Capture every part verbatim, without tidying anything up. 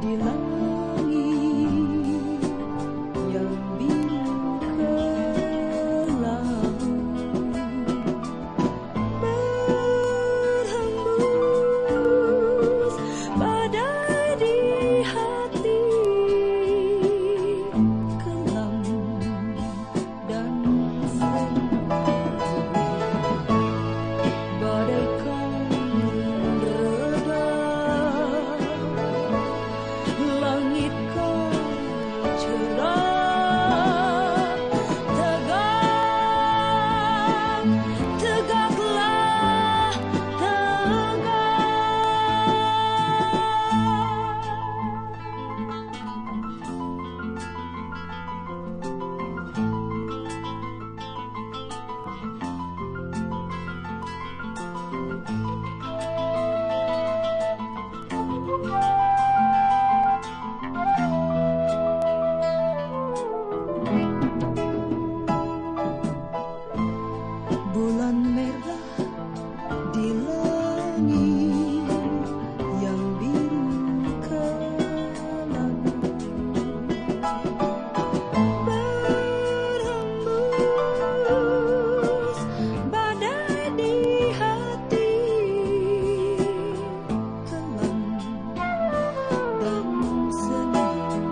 di langit yang biru kelabu, berhembus badai di hati, kelam dan sendu. Bagaikan reda, langit kau cerah, tegak, tegaklah, tegak. Bulan merah di langit yang biru kelabu, berhembus badai di hati, kelam dan sendu.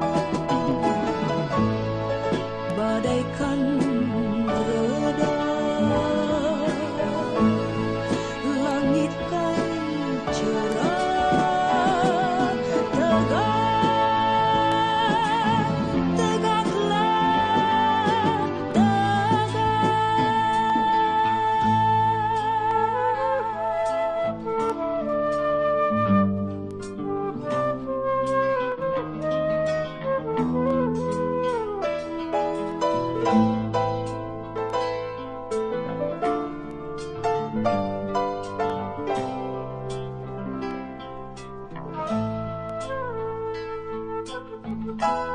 Bagaikan reda, langit kau cerah, tegak, tegaklah, tegak.